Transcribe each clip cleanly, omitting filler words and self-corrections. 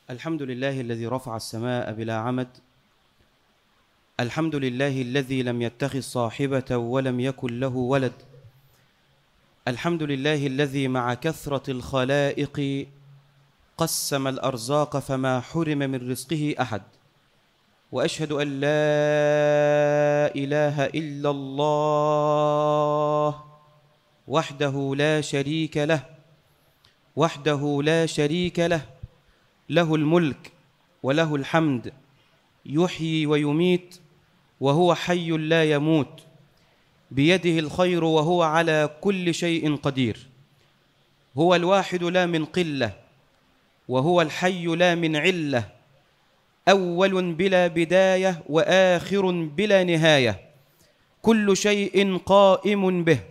الحمد لله الذي رفع السماء بلا عمد. الحمد لله الذي لم يتخذ صاحبة ولم يكن له ولد. الحمد لله الذي مع كثرة الخلائق قسم الأرزاق فما حرم من رزقه أحد. وأشهد أن لا إله إلا الله وحده لا شريك له له الملك وله الحمد، يحيي ويميت وهو حي لا يموت، بيده الخير وهو على كل شيء قدير. هو الواحد لا من قلة، وهو الحي لا من علة، أول بلا بداية وآخر بلا نهاية، كل شيء قائم به،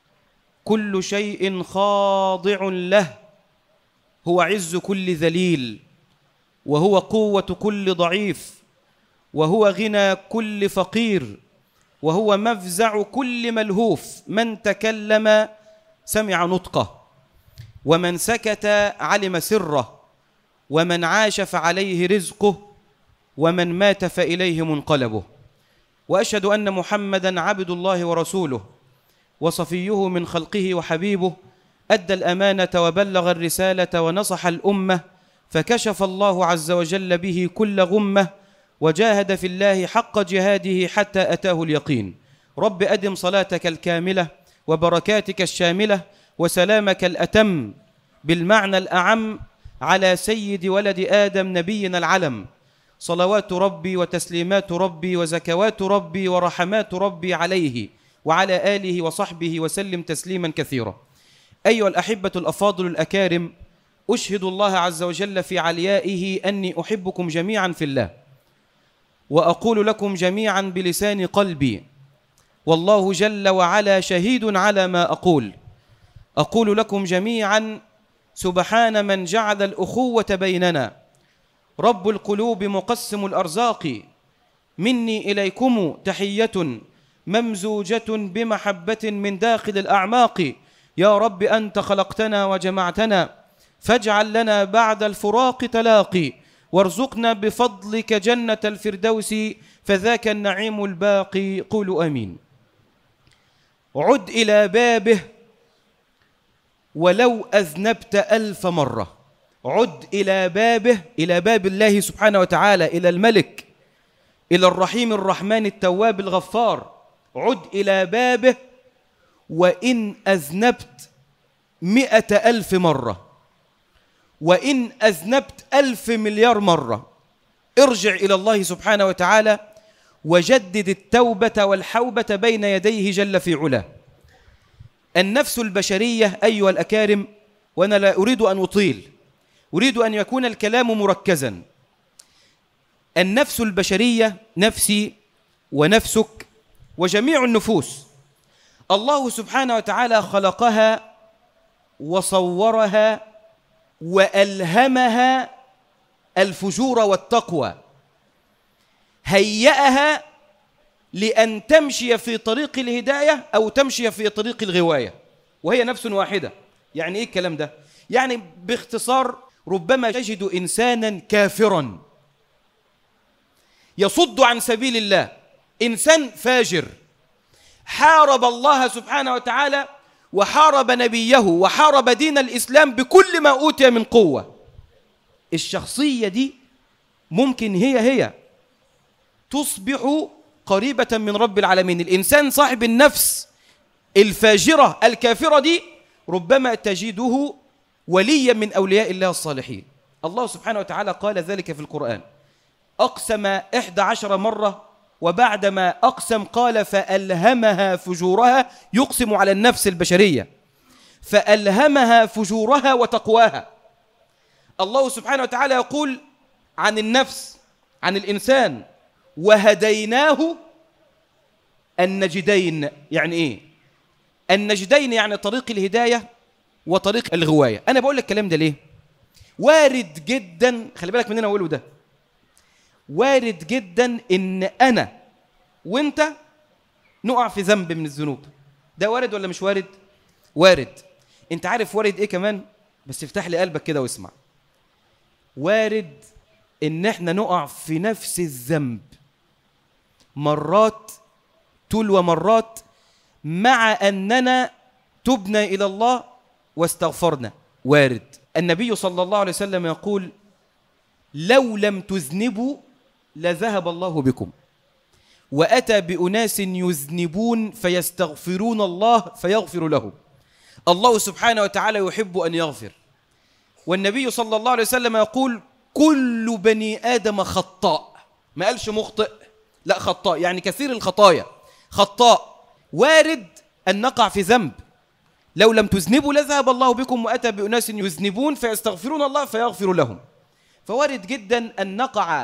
كل شيء خاضع له. هو عز كل ذليل، وهو قوة كل ضعيف، وهو غنى كل فقير، وهو مفزع كل ملهوف. من تكلم سمع نطقه، ومن سكت علم سره، ومن عاش فعليه رزقه، ومن مات فإليه منقلبه. وأشهد أن محمدًا عبد الله ورسوله، وصفيه من خلقه وحبيبه، أدى الأمانة وبلغ الرسالة ونصح الأمة، فكشف الله عز وجل به كل غمة، وجاهد في الله حق جهاده حتى أتاه اليقين. رب أدم صلاتك الكاملة وبركاتك الشاملة وسلامك الأتم بالمعنى الأعم على سيد ولد آدم نبينا العلم، صلوات ربي وتسليمات ربي وزكوات ربي ورحمات ربي عليه وعلى آله وصحبه وسلم تسليما كثيرا. أيها الأحبة الأفاضل الأكارم، أشهد الله عز وجل في عليائه أني أحبكم جميعا في الله، وأقول لكم جميعا بلسان قلبي، والله جل وعلا شهيد على ما أقول لكم جميعا: سبحان من جعل الأخوة بيننا، رب القلوب مقسم الأرزاق، مني إليكم تحية ممزوجة بمحبة من داخل الأعماق. يا رب أنت خلقتنا وجمعتنا، فاجعل لنا بعد الفراق تلاقي، وارزقنا بفضلك جنة الفردوس، فذاك النعيم الباقي. قولوا آمين. عد إلى بابه ولو أذنبت 1000 مرة. عد إلى بابه، إلى باب الله سبحانه وتعالى، إلى الملك، إلى الرحيم الرحمن التواب الغفار. عد إلى بابه وإن أذنبت 100,000 مرة، وإن أذنبت 1,000,000,000 مرة، ارجع إلى الله سبحانه وتعالى وجدد التوبة والحوبة بين يديه جل في علاه. النفس البشرية أيها الأكارم، وأنا لا أريد أن أطيل، أريد أن يكون الكلام مركزا. النفس البشرية، نفسي ونفسك وجميع النفوس، الله سبحانه وتعالى خلقها وصورها وألهمها الفجور والتقوى، هيأها لأن تمشي في طريق الهداية أو تمشي في طريق الغواية، وهي نفس واحدة. يعني إيه الكلام ده؟ يعني باختصار، ربما تجد إنسانا كافرا يصد عن سبيل الله، إنسان فاجر حارب الله سبحانه وتعالى وحارب نبيه وحارب دين الإسلام بكل ما أوتي من قوة. الشخصية دي ممكن هي تصبح قريبة من رب العالمين. الإنسان صاحب النفس الفاجرة الكافرة دي ربما تجده وليا من أولياء الله الصالحين. الله سبحانه وتعالى قال ذلك في القرآن، أقسم 11 مرة، وبعدما أقسم قال فألهمها فجورها، يقسم على النفس البشرية، فألهمها فجورها وتقواها. الله سبحانه وتعالى يقول عن النفس، عن الإنسان: وهديناه النجدين. يعني إيه النجدين؟ يعني طريق الهداية وطريق الغواية. أنا بقول لك الكلام ده ليه؟ وارد جدا، خلي بالك من أنا أقوله ده، وارد جدا إن أنا وإنت نقع في ذنب من الذنوب. ده وارد ولا مش وارد؟ وارد. أنت عارف وارد إيه كمان؟ بس افتح لي قلبك كده واسمع. وارد إن احنا نقع في نفس الذنب مرات تلو مرات، مع أننا تبنا إلى الله واستغفرنا. وارد. النبي صلى الله عليه وسلم يقول: لو لم تذنبوا لذهب الله بكم، وأتى بأناس يذنبون فيستغفرون الله فيغفر لهم. الله سبحانه وتعالى يحب أن يغفر، والنبي صلى الله عليه وسلم يقول: كل بني آدم خطاء. ما قالش مخطئ، لا، خطاء، يعني كثير الخطايا، خطاء. وارد أن نقع في ذنب. لو لم تذنبوا لذهب الله بكم، وأتى بأناس يذنبون فيستغفرون الله فيغفر لهم. فوارد جدا أن نقع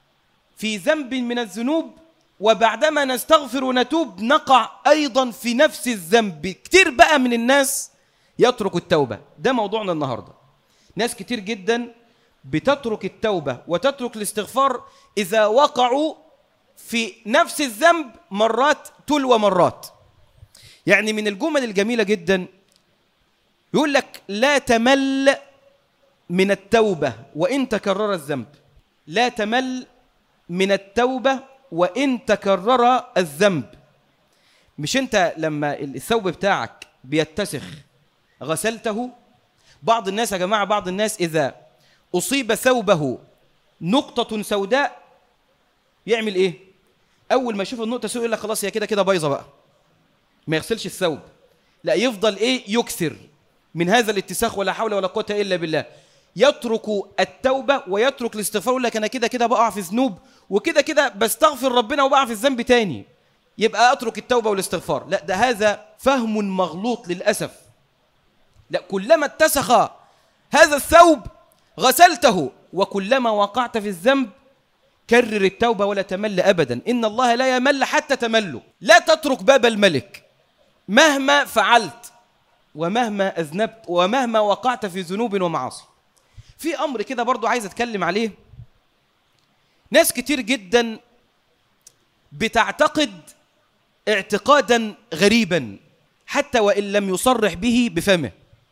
في ذنب من الذنوب، وبعدما نستغفر ونتوب نقع أيضا في نفس الذنب. كتير بقى من الناس يترك التوبة. ده موضوعنا النهاردة. ناس كتير جدا بتترك التوبة وتترك الاستغفار إذا وقعوا في نفس الذنب مرات تلو مرات. يعني من الجمل الجميلة جدا يقول لك: لا تمل من التوبة وإن تكرر الذنب. لا تمل من التوبة وإن تكرر الذنب. مش أنت لما الثوب بتاعك بيتسخ غسلته؟ بعض الناس يا جماعة، بعض الناس إذا أصيب ثوبه نقطة سوداء يعمل إيه؟ أول ما يشوف النقطة سوداء يقول لك خلاص هي كده كده بايظة بقى، ما يغسلش الثوب. لا، يفضل إيه؟ يكثر من هذا الاتساخ، ولا حول ولا قوة إلا بالله. يترك التوبة ويترك الاستغفار، يقول لك أنا كده كده بقع في ذنوب، وكده كده بستغفر ربنا وبقع في الذنب تاني، يبقى أترك التوبة والاستغفار. لا، ده هذا فهم مغلوط للأسف. لا، كلما اتسخ هذا الثوب غسلته، وكلما وقعت في الذنب كرر التوبة ولا تمل أبدا. إن الله لا يمل حتى تملوا. لا تترك باب الملك مهما فعلت ومهما أذنبت ومهما وقعت في ذنوب ومعاصي. في أمر كده برضو عايز أتكلم عليه. ناس كتير جدا بتعتقد اعتقادا غريبا حتى وإن لم يصرح به بفمه.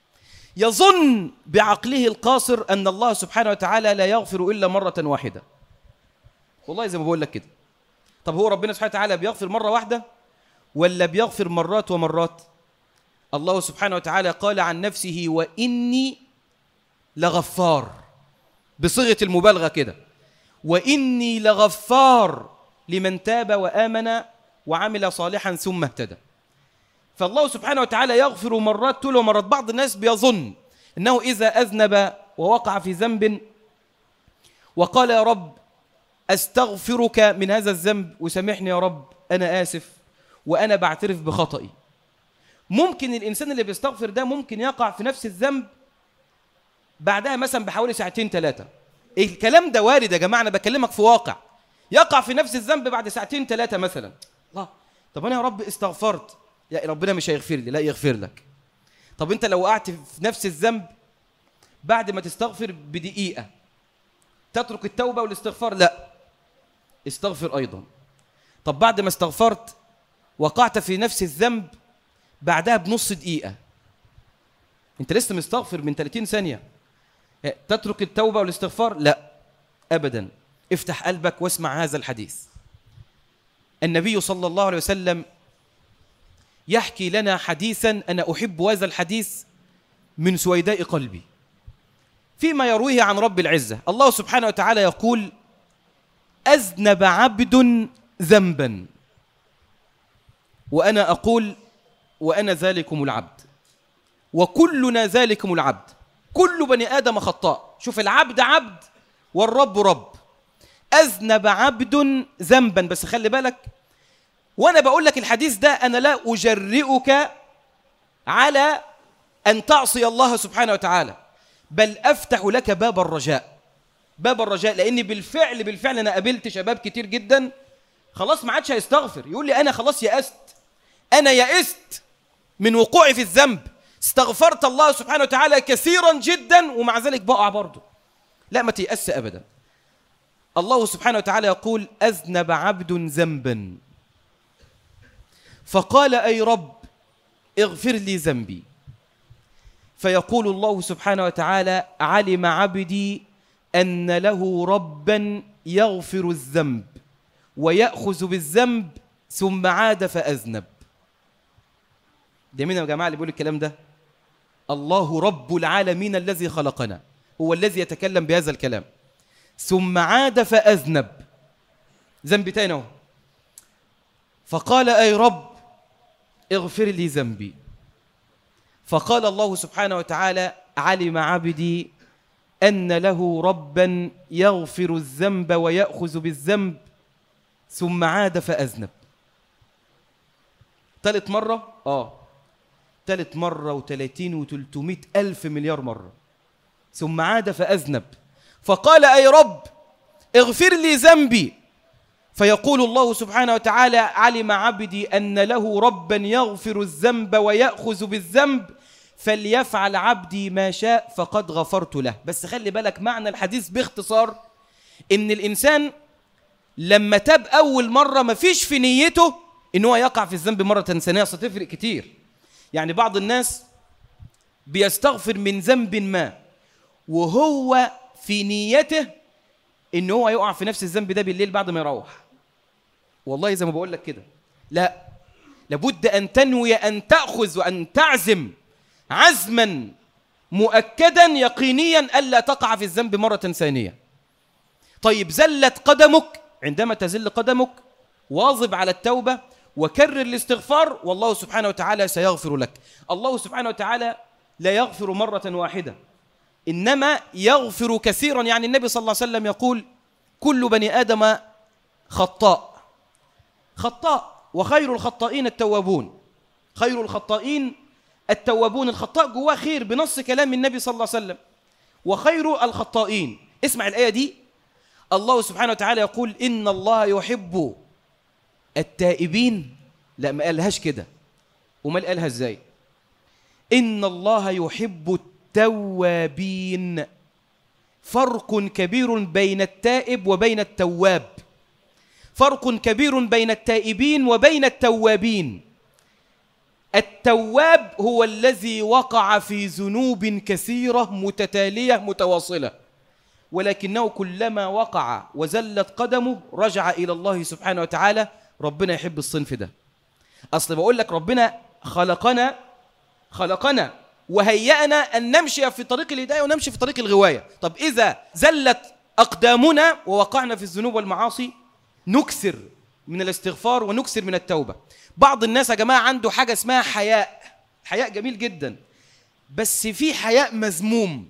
يظن بعقله القاصر أن الله سبحانه وتعالى لا يغفر إلا مرة واحدة. والله زي ما بقول لك كده. طب هو ربنا سبحانه وتعالى بيغفر مرة واحدة ولا بيغفر مرات ومرات؟ الله سبحانه وتعالى قال عن نفسه: وإني لغفار، بصيغة المبالغة كده. وإني لغفار لمن تاب وآمن وعمل صالحا ثم اهتدى. فالله سبحانه وتعالى يغفر مرات تلو مرات. بعض الناس بيظن أنه إذا أذنب ووقع في ذنب وقال: يا رب أستغفرك من هذا الذنب وسامحني يا رب، أنا آسف وأنا بعترف بخطئي، ممكن الإنسان اللي بيستغفر ده ممكن يقع في نفس الذنب بعدها مثلا بحوالي ساعتين ثلاثة. الكلام ده وارد يا جماعة، أنا بكلمك في واقع. يقع في نفس الذنب بعد ساعتين ثلاثة مثلا. الله، طب أنا يا رب استغفرت، يا ربنا مش هيغفر لي. لا، يغفر لك. طب أنت لو وقعت في نفس الذنب بعد ما تستغفر بدقيقة تترك التوبة والاستغفار؟ لا، استغفر أيضا. طب بعد ما استغفرت وقعت في نفس الذنب بعدها بنص دقيقة، أنت لسه مستغفر من 30 ثانية، تترك التوبة والاستغفار؟ لا أبدا. افتح قلبك واسمع هذا الحديث. النبي صلى الله عليه وسلم يحكي لنا حديثا أنا أحب هذا الحديث من سويداء قلبي، فيما يرويه عن رب العزة. الله سبحانه وتعالى يقول: أذنب عبد ذنبا وأنا أقول وأنا ذلكم العبد وكلنا ذلكم العبد. كل بني آدم خطاء. شوف، العبد عبد والرب رب. أذنب عبد ذنبا. بس خلي بالك، وأنا بقول لك الحديث ده أنا لا أجرئك على أن تعصي الله سبحانه وتعالى، بل أفتح لك باب الرجاء. باب الرجاء، لأني بالفعل أنا قابلت شباب كتير جدا خلاص ما عادش هيستغفر. يقول لي: أنا خلاص يأست، أنا يأست من وقوعي في الذنب، استغفرت الله سبحانه وتعالى كثيرا جدا ومع ذلك بقع برضه. لا، ما تيأس أبدا. الله سبحانه وتعالى يقول: أذنب عبد ذنبا فقال: أي رب اغفر لي ذنبي. فيقول الله سبحانه وتعالى: علم عبدي أن له ربا يغفر الذنب ويأخذ بالذنب ثم عاد فأذنب. ده مين يا جماعة اللي بيقول الكلام ده؟ الله رب العالمين الذي خلقنا هو الذي يتكلم بهذا الكلام. ثم عاد فأذنب، ذنب تاني اهو. فقال أي رب اغفر لي ذنبي. فقال الله سبحانه وتعالى علم عبدي أن له ربا يغفر الذنب ويأخذ بالذنب ثم عاد فأذنب. ثالث مرة ثالث مرة و30 و300 ألف مليار مرة. ثم عاد فأذنب فقال أي رب اغفر لي ذنبي. فيقول الله سبحانه وتعالى علم عبدي أن له ربا يغفر الذنب ويأخذ بالذنب فليفعل عبدي ما شاء فقد غفرت له. بس خلي بالك معنى الحديث باختصار إن الإنسان لما تاب أول مرة ما فيش في نيته إن هو يقع في الذنب مرة ثانية. ستفرق كتير. يعني بعض الناس بيستغفر من ذنب ما وهو في نيته إن هو يقع في نفس الذنب ده بالليل بعد ما يروح. والله زي ما بقول لك كده، لا، لابد أن تنوي أن تأخذ وأن تعزم عزما مؤكدا يقينيا ألا تقع في الذنب مرة ثانية. طيب زلت قدمك، عندما تزل قدمك واظب على التوبة وكرر الاستغفار والله سبحانه وتعالى سيغفر لك. الله سبحانه وتعالى لا يغفر مرة واحدة إنما يغفر كثيرا. يعني النبي صلى الله عليه وسلم يقول كل بني آدم خطاء وخير الخطائين التوابون. خير الخطائين التوابون. الخطاء جواه خير بنص كلام النبي صلى الله عليه وسلم. وخير الخطائين، اسمع الآية دي، الله سبحانه وتعالى يقول إن الله يحب التائبين. لا، ما قالهاش كده. وما قالها ازاي؟ إن الله يحب التوابين. فرق كبير بين التائب وبين التواب. فرق كبير بين التائبين وبين التوابين. التواب هو الذي وقع في ذنوب كثيرة متتالية متواصلة، ولكنه كلما وقع وزلت قدمه رجع إلى الله سبحانه وتعالى. ربنا يحب الصنف ده. أصل بقول لك ربنا خلقنا وهيأنا أن نمشي في طريق الهداية ونمشي في طريق الغواية. طب إذا زلت أقدامنا ووقعنا في الذنوب والمعاصي نكثر من الاستغفار ونكثر من التوبة. بعض الناس يا جماعة عنده حاجة اسمها حياء جميل جدا، بس في حياء مذموم.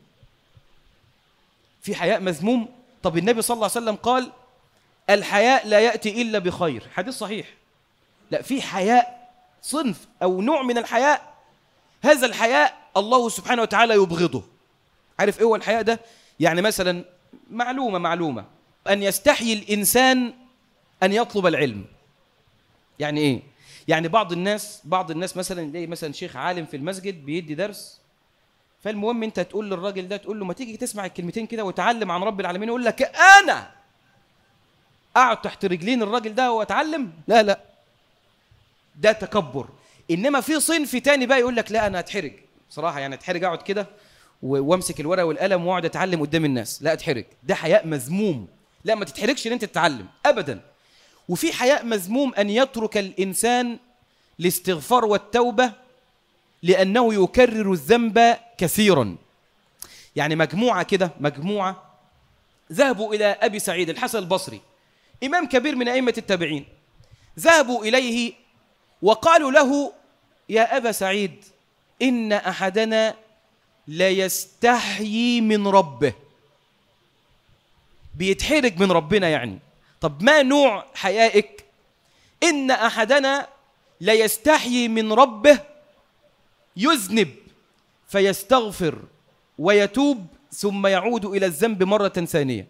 طب النبي صلى الله عليه وسلم قال الحياء لا يأتي إلا بخير، حديث صحيح. لا، في حياء صنف أو نوع من الحياء، هذا الحياء الله سبحانه وتعالى يبغضه. عارف إيه هو الحياء ده؟ يعني مثلا معلومة أن يستحيي الإنسان أن يطلب العلم. يعني إيه؟ يعني بعض الناس مثلا يلاقي مثلا شيخ عالم في المسجد بيدي درس، فالمهم أنت تقول للراجل ده، تقول له ما تيجي تسمع الكلمتين كده وتعلم عن رب العالمين، يقول لك أنا أقعد تحت رجلين الراجل ده وأتعلم؟ لا، ده تكبر. إنما في صنف تاني بقى يقول لك لا، أنا أتحرج صراحة، يعني أتحرج أقعد كده وامسك الورقة والقلم واقعد أتعلم قدام الناس. لا، أتحرج، ده حياء مذموم. لا، ما تتحرجش إن أنت تتعلم أبدا. وفي حياء مذموم أن يترك الإنسان الاستغفار والتوبة لأنه يكرر الذنب كثيرا. يعني مجموعة ذهبوا إلى أبي سعيد الحسن البصري، إمام كبير من أئمة التابعين، ذهبوا إليه وقالوا له يا أبا سعيد إن أحدنا لا يستحيي من ربه، بيتحرج من ربنا. يعني طب ما نوع حيائك؟ إن أحدنا لا يستحيي من ربه يذنب فيستغفر ويتوب ثم يعود إلى الذنب مرة ثانية،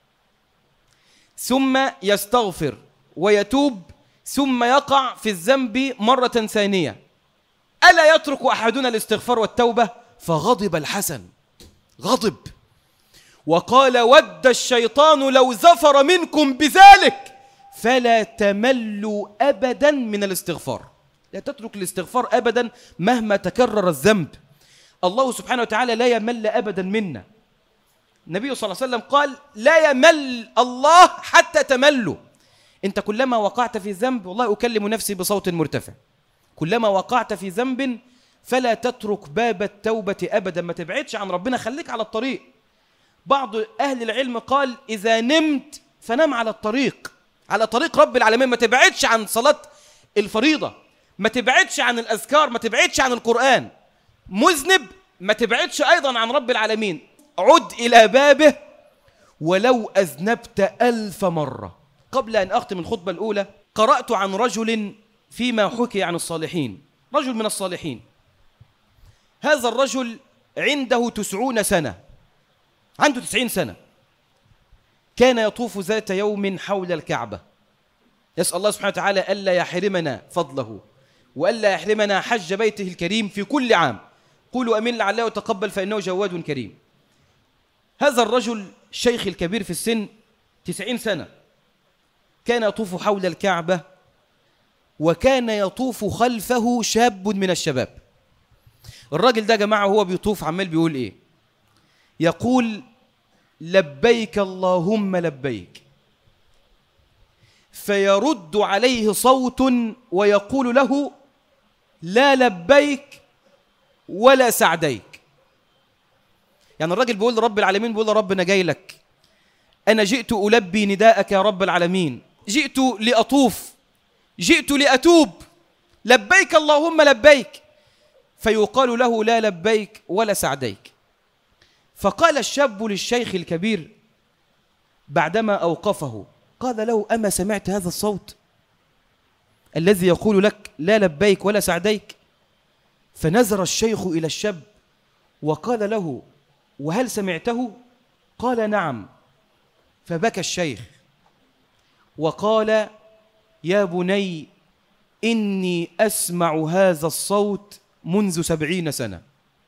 ثم يستغفر ويتوب ثم يقع في الذنب مرة ثانية. ألا يترك أحدنا الاستغفار والتوبة؟ فغضب الحسن، غضب وقال ود الشيطان لو زفر منكم بذلك فلا تملوا أبدا من الاستغفار. لا تترك الاستغفار أبدا مهما تكرر الذنب. الله سبحانه وتعالى لا يمل أبدا منا. النبي صلى الله عليه وسلم قال لا يمل الله حتى تملوا. أنت كلما وقعت في ذنب، والله أكلم نفسي بصوت مرتفع، كلما وقعت في ذنب فلا تترك باب التوبة أبدا، ما تبعدش عن ربنا، خليك على الطريق. بعض أهل العلم قال إذا نمت فنام على الطريق، على طريق رب العالمين، ما تبعدش عن صلاة الفريضة، ما تبعدش عن الأذكار، ما تبعدش عن القرآن. مذنب ما تبعدش أيضا عن رب العالمين، عد إلى بابه ولو أذنبت 1000 مرة. قبل أن أختم الخطبة الأولى، قرأت عن رجل فيما حكي عن الصالحين، رجل من الصالحين. هذا الرجل عنده 90 سنة، عنده 90 سنة، كان يطوف ذات يوم حول الكعبة، يسأل الله سبحانه وتعالى ألا يحرمنا فضله وألا يحرمنا حج بيته الكريم في كل عام. قولوا أمين لعله يتقبل فإنه جواد كريم. هذا الرجل الشيخ الكبير في السن 90 سنة كان يطوف حول الكعبة، وكان يطوف خلفه شاب من الشباب. الراجل ده يا جماعة هو بيطوف عمال بيقول إيه؟ يقول لبيك اللهم لبيك، فيرد عليه صوت ويقول له لا لبيك ولا سعديك. يعني الراجل بيقول لرب العالمين، بيقول لرب أنا جاي لك، أنا جئت ألبي نداءك يا رب العالمين، جئت لأطوف، جئت لأتوب، لبيك اللهم لبيك، فيقال له لا لبيك ولا سعديك. فقال الشاب للشيخ الكبير بعدما أوقفه، قال له أما سمعت هذا الصوت الذي يقول لك لا لبيك ولا سعديك؟ فنظر الشيخ إلى الشاب وقال له وهل سمعته؟ قال نعم. فبكى الشيخ وقال يا بني إني أسمع هذا الصوت منذ 70 سنة.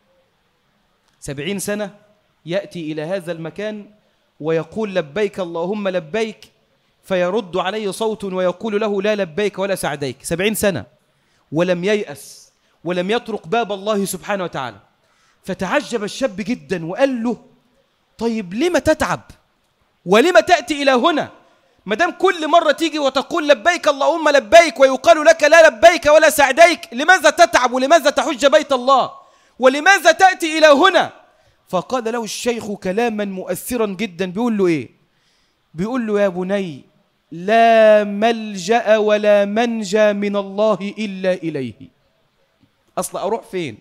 70 سنة يأتي إلى هذا المكان ويقول لبيك اللهم لبيك، فيرد عليه صوت ويقول له لا لبيك ولا سعديك. 70 سنة ولم ييأس ولم يترك باب الله سبحانه وتعالى. فتعجب الشاب جدا وقال له طيب لما تتعب ولما تأتي إلى هنا؟ مدام كل مرة تيجي وتقول لبيك اللهم لبيك ويقال لك لا لبيك ولا سعديك، لماذا تتعب ولماذا تحج بيت الله ولماذا تأتي إلى هنا؟ فقال له الشيخ كلاما مؤثرا جدا، بيقول له إيه؟ بيقول له يا بني لا ملجأ ولا منجى من الله إلا إليه. أصل أروح فين؟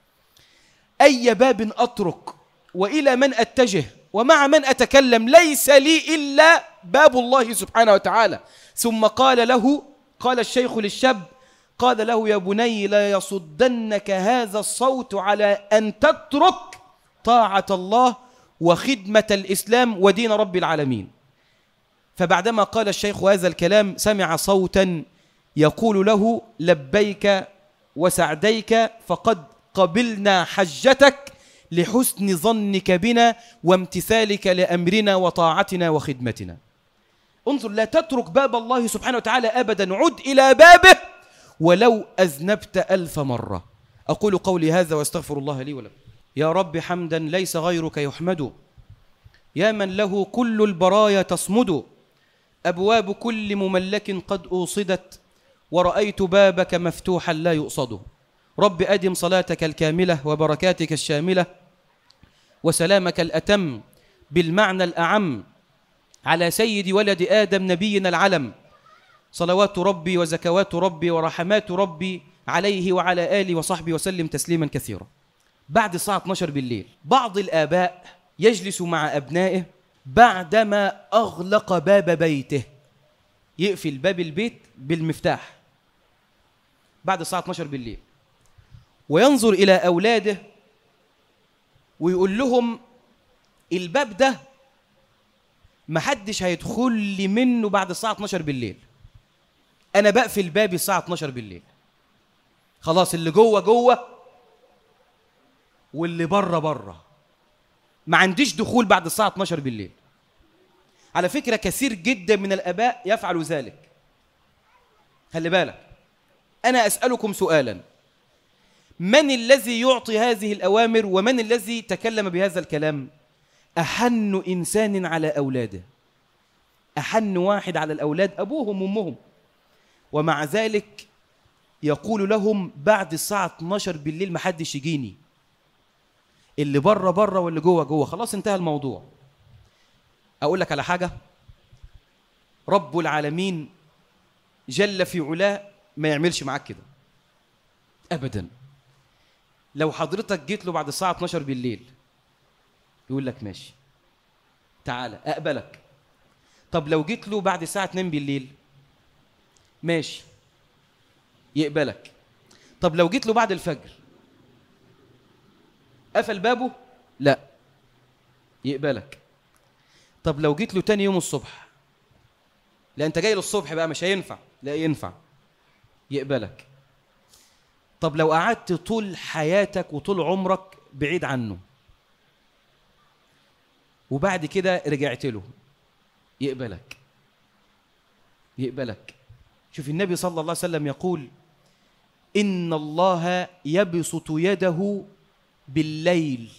أي باب أترك وإلى من أتجه ومع من أتكلم؟ ليس لي إلا باب الله سبحانه وتعالى. ثم قال له، قال الشيخ للشاب، قال له يا بني لا يصدنك هذا الصوت على أن تترك طاعة الله وخدمة الإسلام ودين رب العالمين. فبعدما قال الشيخ هذا الكلام سمع صوتا يقول له لبيك وسعديك، فقد قبلنا حجتك لحسن ظنك بنا وامتثالك لأمرنا وطاعتنا وخدمتنا. انظر، لا تترك باب الله سبحانه وتعالى أبدا، عد إلى بابه ولو أذنبت 1000 مرة. أقول قولي هذا واستغفر الله لي ولكم. يا رب حمدا ليس غيرك يحمد، يا من له كل البرايا تصمد، أبواب كل مملك قد أوصدت، ورأيت بابك مفتوحا لا يؤصد. رب أدم صلاتك الكاملة وبركاتك الشاملة وسلامك الأتم بالمعنى الأعم على سيد ولد آدم نبينا العلم، صلوات ربي وزكوات ربي ورحمات ربي عليه وعلى آله وصحبه وسلم تسليما كثيرا. بعد الساعة 12 بالليل بعض الآباء يجلس مع أبنائه بعدما أغلق باب بيته، يقفل باب البيت بالمفتاح بعد الساعة 12 بالليل، وينظر إلى أولاده ويقول لهم الباب ده محدش هيدخل لي منه بعد الساعة 12 بالليل، أنا بقفل بابي الساعة 12 بالليل، خلاص اللي جوه جوه واللي بره بره، ما عنديش دخول بعد الساعة 12 بالليل. على فكرة كثير جدا من الآباء يفعل ذلك. خلي بالك، أنا أسألكم سؤالا، من الذي يعطي هذه الأوامر ومن الذي تكلم بهذا الكلام؟ أحن إنسان على أولاده، أحن واحد على الأولاد أبوهم وأمهم، ومع ذلك يقول لهم بعد الساعة 12 بالليل محدش يجيني، اللي بره بره واللي جوه جوه، خلاص انتهى الموضوع. أقول لك على حاجة، رب العالمين جل في علاه ما يعملش معاك كده أبدا. لو حضرتك جيت له بعد الساعة 12 بالليل يقول لك ماشي تعالى أقبلك. طب لو جيت له بعد الساعة 2 بالليل ماشي يقبلك. طب لو جيت له بعد الفجر قفل بابه لا يقبلك. طب لو جيت له تاني يوم الصبح، لا انت جاي له الصبح بقى مش هينفع، لا ينفع يقبلك. طب لو قعدت طول حياتك وطول عمرك بعيد عنه وبعد كده رجعت له يقبلك يقبلك. شوف النبي صلى الله عليه وسلم يقول إن الله يبسط يده بالليل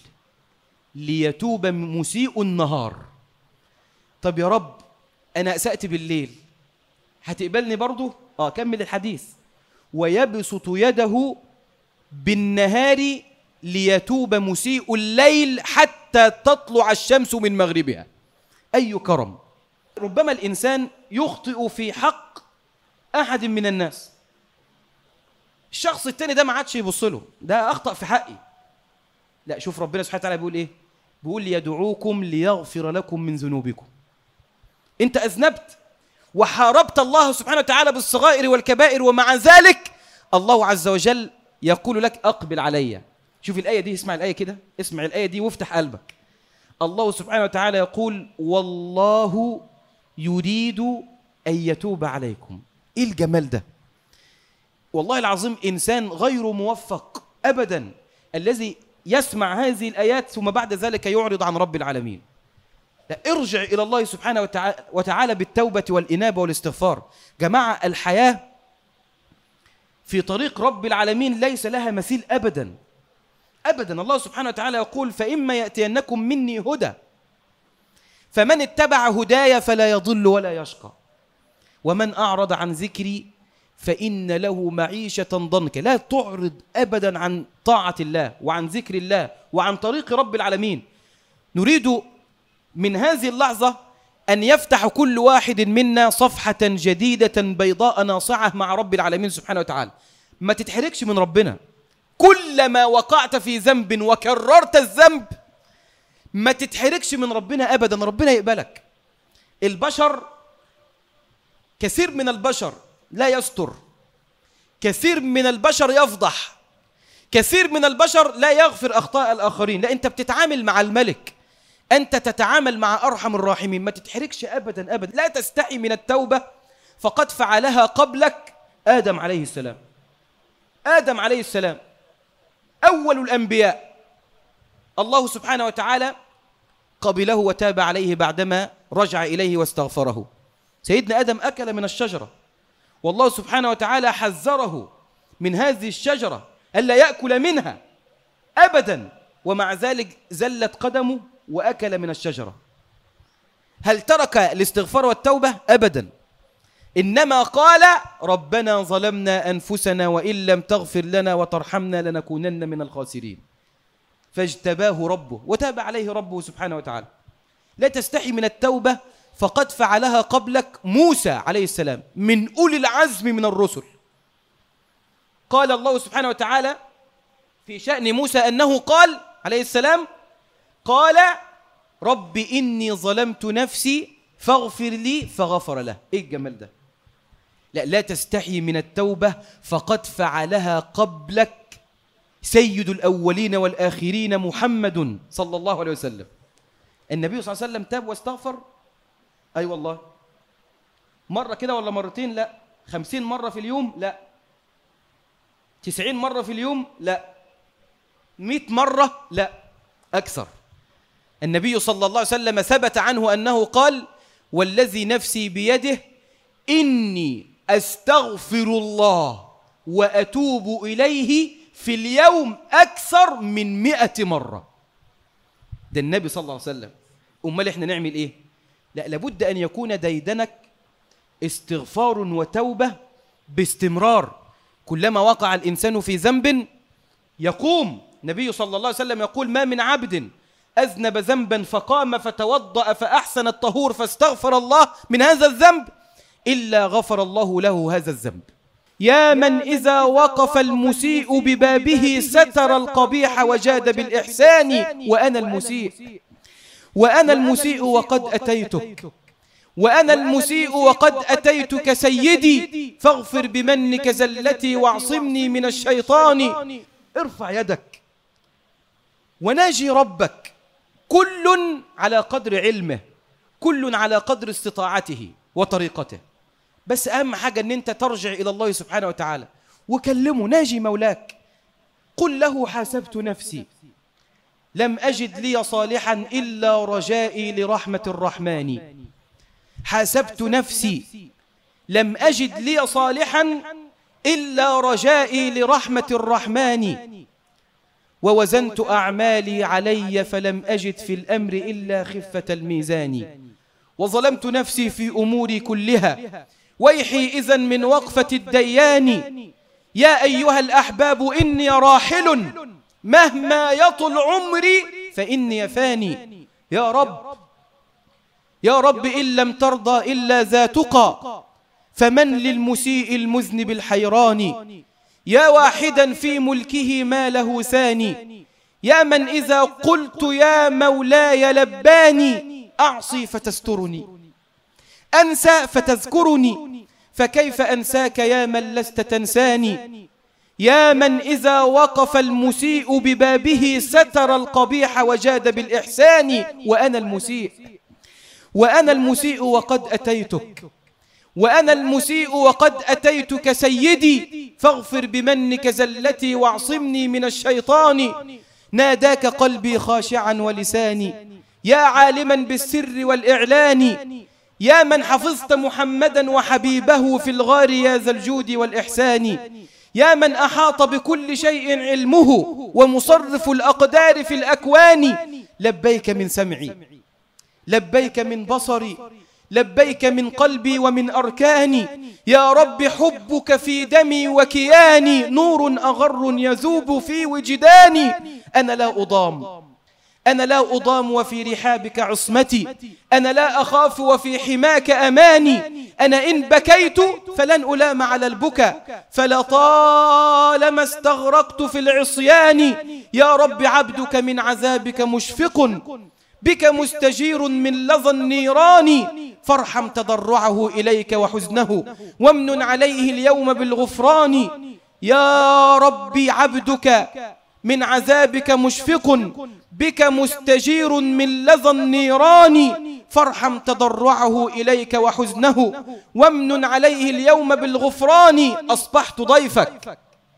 ليتوب مسيء النهار. طب يا رب أنا أسأت بالليل هتقبلني برضو؟ كمل الحديث. ويبسط يده بالنهار ليتوب مسيء الليل حتى تطلع الشمس من مغربها. أي كرم. ربما الإنسان يخطئ في حق أحد من الناس، الشخص التاني ده ما عادش يبص له، ده أخطأ في حقي. لا، شوف ربنا سبحانه وتعالى بيقول إيه؟ بيقول يدعوكم ليغفر لكم من ذنوبكم. أنت أذنبت وحاربت الله سبحانه وتعالى بالصغائر والكبائر، ومع ذلك الله عز وجل يقول لك أقبل علي. شوف الآية دي، اسمع الآية كده، اسمع الآية دي وافتح قلبك. الله سبحانه وتعالى يقول والله يريد أن يتوب عليكم. إيه الجمال ده؟ والله العظيم إنسان غير موفق أبدا الذي يسمع هذه الآيات ثم بعد ذلك يعرض عن رب العالمين. لا، ارجع إلى الله سبحانه وتعالى بالتوبة والإنابة والاستغفار. جماعة، الحياة في طريق رب العالمين ليس لها مثيل أبدا أبدا. الله سبحانه وتعالى يقول فإما يأتينكم مني هدى فمن اتبع هدايا فلا يضل ولا يشقى ومن أعرض عن ذكري فإن له معيشة ضنكا. لا تعرض أبدا عن طاعة الله وعن ذكر الله وعن طريق رب العالمين. نريد من هذه اللحظة أن يفتح كل واحد منا صفحة جديدة بيضاء ناصعة مع رب العالمين سبحانه وتعالى. ما تتحركش من ربنا. كلما وقعت في ذنب وكررت الذنب ما تتحركش من ربنا أبدا، ربنا يقبلك. البشر، كثير من البشر لا يستر، كثير من البشر يفضح، كثير من البشر لا يغفر أخطاء الآخرين. لا، أنت بتتعامل مع الملك، أنت تتعامل مع أرحم الراحمين. ما تتحركش أبدا أبدا. لا تستحي من التوبة فقد فعلها قبلك آدم عليه السلام. آدم عليه السلام أول الأنبياء، الله سبحانه وتعالى قبله وتاب عليه بعدما رجع إليه واستغفره. سيدنا آدم أكل من الشجرة والله سبحانه وتعالى حذره من هذه الشجرة ألا يأكل منها أبدا، ومع ذلك زلت قدمه وأكل من الشجرة. هل ترك الاستغفار والتوبة؟ أبدا، إنما قال ربنا ظلمنا أنفسنا وإن لم تغفر لنا وترحمنا لنكونن من الخاسرين، فاجتباه ربه وتاب عليه ربه سبحانه وتعالى. لا تستحي من التوبة فقد فعلها قبلك موسى عليه السلام من أولي العزم من الرسل. قال الله سبحانه وتعالى في شأن موسى أنه قال عليه السلام قال رب إني ظلمت نفسي فاغفر لي فغفر له. إيه الجمال ده؟ لا تستحي من التوبة فقد فعلها قبلك سيد الأولين والآخرين محمد صلى الله عليه وسلم. النبي صلى الله عليه وسلم تاب واستغفر. أي والله. مرة كده ولا مرتين؟ لا. 50 مرة في اليوم؟ لا. 90 مرة في اليوم؟ لا. 100 مرة؟ لا، أكثر. النبي صلى الله عليه وسلم ثبت عنه أنه قال والذي نفسي بيده إني أستغفر الله وأتوب إليه في اليوم أكثر من 100 مرة. ده النبي صلى الله عليه وسلم. أمال إحنا نعمل إيه؟ لا، لابد أن يكون ديدنك استغفار وتوبة باستمرار. كلما وقع الإنسان في ذنب يقوم. النبي صلى الله عليه وسلم يقول: ما من عبد أذنب ذنبا فقام فتوضأ فأحسن الطهور فاستغفر الله من هذا الذنب إلا غفر الله له هذا الذنب. يا من إذا وقف المسيء ببابه ستر القبيح وجاد بالإحسان وأنا المسيء وقد أتيتك، وأنا المسيء وقد أتيتك سيدي، فاغفر بمنك زلتي واعصمني من الشيطان. ارفع يدك وناجي ربك، كل على قدر علمه، كل على قدر استطاعته وطريقته، بس أهم حاجة أن أنت ترجع إلى الله سبحانه وتعالى وكلمه. ناجي مولاك، قل له: حاسبت نفسي لم أجد لي صالحا إلا رجائي لرحمة الرحمن. حاسبت نفسي لم أجد لي صالحا إلا رجائي لرحمة الرحمن، ووزنت أعمالي علي فلم أجد في الأمر إلا خفة الميزان، وظلمت نفسي في أموري كلها ويحي إذن من وقفة الديان. يا أيها الأحباب إني راحل مهما يطل عمري فإني فاني. يا رب إن لم ترضى إلا ذا تقى فمن للمسيء المذنب الحيران. يا واحدا في ملكه ما له ثاني، يا من إذا قلت يا مولاي لباني. أعصي فتسترني، أنسى فتذكرني، فكيف أنساك يا من لست تنساني. يا من إذا وقف المسيء ببابه ستر القبيح وجاد بالإحسان. وأنا المسيء وقد أتيتك، وأنا المسيء وقد أتيتك سيدي، فاغفر بمنك زلتي واعصمني من الشيطان. ناداك قلبي خاشعا ولساني يا عالما بالسر والإعلان. يا من حفظت محمدا وحبيبه في الغار يا ذا الجود والإحسان. يا من أحاط بكل شيء علمه ومصرف الأقدار في الأكوان. لبيك من سمعي، لبيك من بصري، لبيك من قلبي ومن أركاني. يا رب حبك في دمي وكياني، نور أغر يذوب في وجداني. أنا لا أضام وفي رحابك عصمتي، أنا لا أخاف وفي حماك أماني. أنا إن بكيت فلن ألام على البكاء، فلطالما استغرقت في العصيان. يا رب عبدك من عذابك مشفق، بك مستجير من لظى النيران. فارحم تضرعه إليك وحزنه وامنن عليه اليوم بالغفران. يا ربي عبدك من عذابك مشفق، بك مستجير من لظى النيران. فارحم تضرعه إليك وحزنه وامنن عليه اليوم بالغفران. أصبحت ضيفك،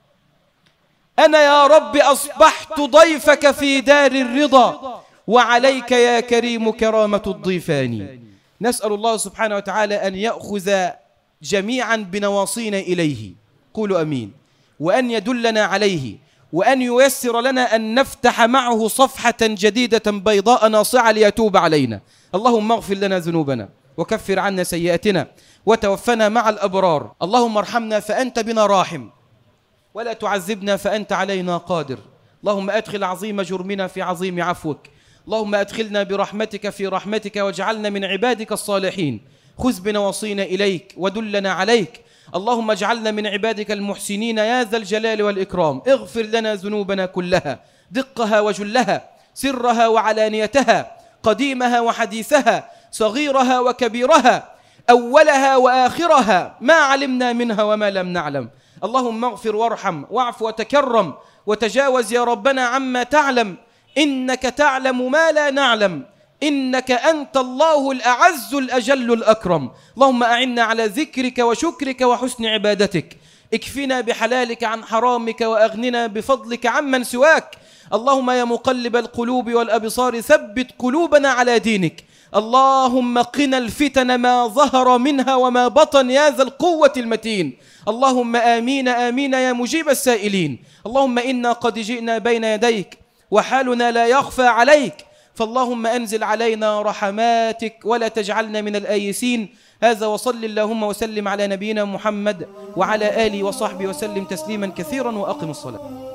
أنا يا رب أصبحت ضيفك في دار الرضا، وعليك يا كريم كرامة الضيفان. نسأل الله سبحانه وتعالى أن يأخذ جميعا بنواصينا إليه، قولوا أمين، وأن يدلنا عليه، وأن ييسر لنا أن نفتح معه صفحة جديدة بيضاء ناصعة ليتوب علينا. اللهم اغفر لنا ذنوبنا وكفر عنا سيئاتنا وتوفنا مع الأبرار. اللهم ارحمنا فأنت بنا راحم، ولا تعذبنا فأنت علينا قادر. اللهم أدخل عظيم جرمنا في عظيم عفوك، اللهم أدخلنا برحمتك في رحمتك واجعلنا من عبادك الصالحين. خذ بنواصينا إليك ودلنا عليك. اللهم اجعلنا من عبادك المحسنين يا ذا الجلال والإكرام. اغفر لنا ذنوبنا كلها، دقها وجلها، سرها وعلانيتها، قديمها وحديثها، صغيرها وكبيرها، أولها وآخرها، ما علمنا منها وما لم نعلم. اللهم اغفر وارحم واعف وتكرم وتجاوز يا ربنا عما تعلم، إنك تعلم ما لا نعلم، إنك أنت الله الأعز الأجل الأكرم. اللهم أعنا على ذكرك وشكرك وحسن عبادتك. اكفنا بحلالك عن حرامك وأغننا بفضلك عمن سواك. اللهم يا مقلب القلوب والأبصار ثبت قلوبنا على دينك. اللهم قنا الفتن ما ظهر منها وما بطن يا ذا القوة المتين. اللهم آمين آمين يا مجيب السائلين. اللهم إنا قد جئنا بين يديك وحالنا لا يخفى عليك، فاللهم أنزل علينا رحماتك ولا تجعلنا من الآيسين. هذا وصل اللهم وسلم على نبينا محمد وعلى آله وصحبه وسلم تسليما كثيرا، وأقم الصلاة.